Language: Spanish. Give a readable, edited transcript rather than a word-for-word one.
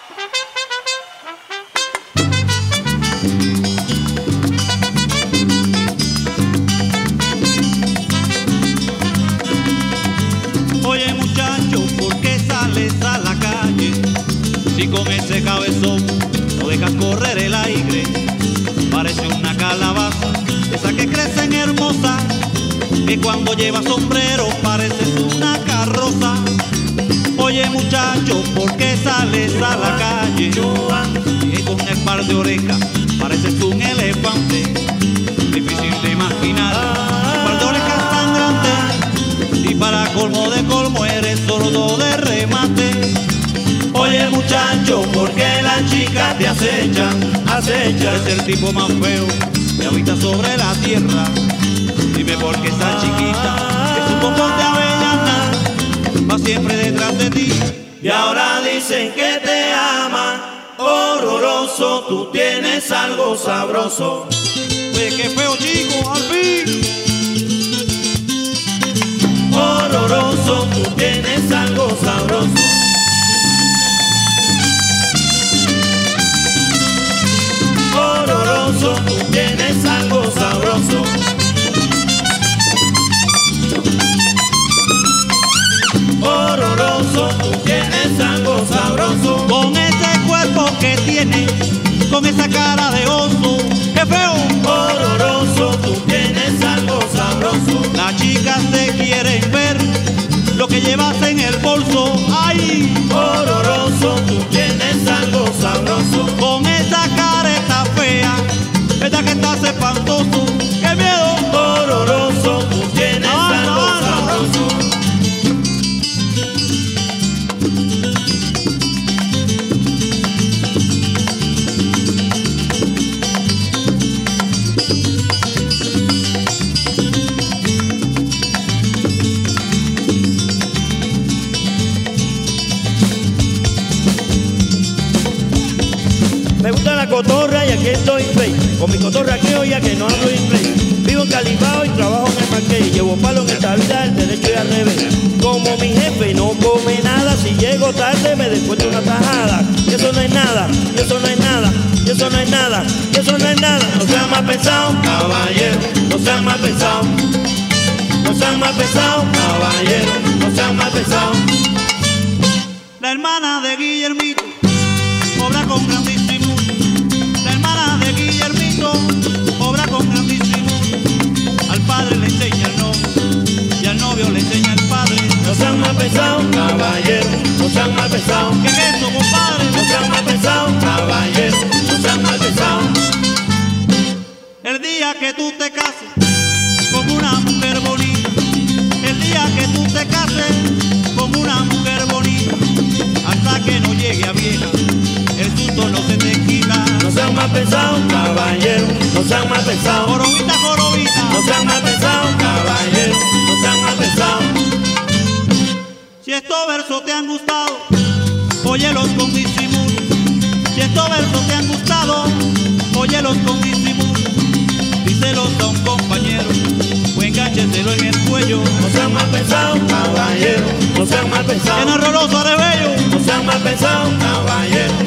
Oye muchacho, ¿por qué sales a la calle? Si con ese cabezón no dejas correr el aire. Parece una calabaza, esa que crecen hermosa, que cuando lleva sombrero pareces una carroza. Oye muchacho, ¿por qué sales a la calle? Y con el par de orejas pareces un elefante. Difícil de imaginar, un par de orejas tan grandes, y para colmo de colmo eres sordo de remate. Oye muchacho, ¿por qué las chicas te acechan? Es el tipo más feo que habita sobre la tierra. Dime por qué esa chiquita, que es un bombón de avellana, va siempre detrás de ti. Y ahora dicen que te ama, horroroso, tú tienes algo sabroso. Oye, qué feo chico, al fin. Horroroso, tú tienes algo sabroso. Horroroso, tú tienes algo sabroso. Horroroso, tú tienes algo sabroso. Con ese cuerpo que tienes, con esa cara de oso, qué feo. Horroroso, tú tienes algo sabroso. Las chicas te quieren ver lo que llevas en el bolso. ¡Ay! Horroroso, tú tienes algo sabroso. Con esa careta fea, verdad que estás espantoso. ¡Qué miedo! Horroroso, tú tienes algo sabroso. Me gusta la cotorra y aquí estoy play. Con mi cotorra criolla que no hablo inglés. Vivo en Calibao y trabajo en el Marqués. Llevo palo en esta vida, el derecho y al revés. Como mi jefe no come nada, si llego tarde me descuento una tajada. Y eso no es nada, y eso no es nada, y eso no es nada, y eso no es nada. No sean mal pensados, caballero, no sean mal pensados. No sean mal pensados, caballero, no sean mal pensados. La hermana de Guillermito obra con gran disimulo. La hermana de Guillermito obra con gran disimulo. Al padre le enseña al novio y al novio le enseña al padre. No sean mal pensados, caballero, no sean mal pensados. ¿Qué es eso, compadre? No sean mal pensados, caballero, no sean mal pensados. El día que tú te cases con una mujer bonita, el día que tú te cases con una mujer bonita, hasta que no llegue a vieja, el susto no se te quita. No sean mal pensados, caballero, no sean mal pensados. Jorobita, jorobita, No sean mal pensados, caballero, no sean mal pensados. si estos versos te han gustado, óyelos con disimulo. Si estos versos te han gustado, óyelos con disimulo. Díselos a un compañero o enganchetelo en el cuello. No sean mal pensados, caballero, no sean mal En pensados. horroroso rebello. No sean mal pensados, caballero,